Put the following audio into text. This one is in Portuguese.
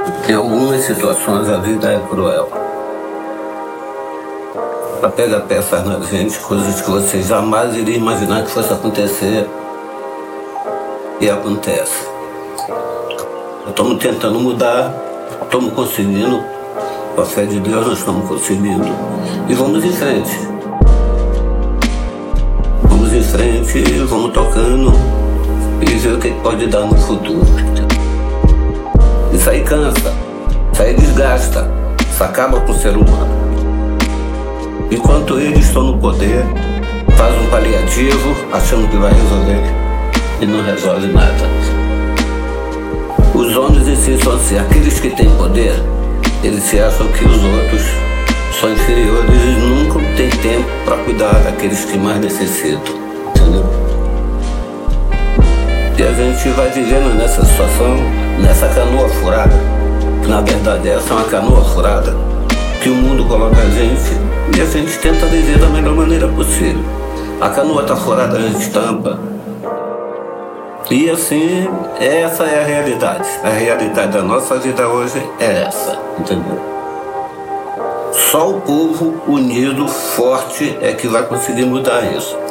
Em algumas situações a vida é cruel. Ela pega peças na gente, coisas que você jamais iria imaginar que fosse acontecer. E acontece. Estamos tentando mudar, estamos conseguindo. Com a fé de Deus nós estamos conseguindo. E vamos em frente. Vamos em frente, vamos tocando e ver o que pode dar no futuro. Isso aí cansa, isso aí desgasta, isso acaba com o ser humano. Enquanto eles estão no poder, faz um paliativo achando que vai resolver e não resolve nada. Os homens em si são assim, aqueles que têm poder, eles se acham que os outros são inferiores e nunca têm tempo para cuidar daqueles que mais necessitam, entendeu? E a gente vai vivendo nessa situação, nessa canoa furada, que na verdade essa é uma canoa furada, que o mundo coloca a gente e a gente tenta viver da melhor maneira possível. A canoa está furada, a gente tampa. E assim, essa é a realidade. A realidade da nossa vida hoje é essa, entendeu? Só o povo unido, forte, é que vai conseguir mudar isso.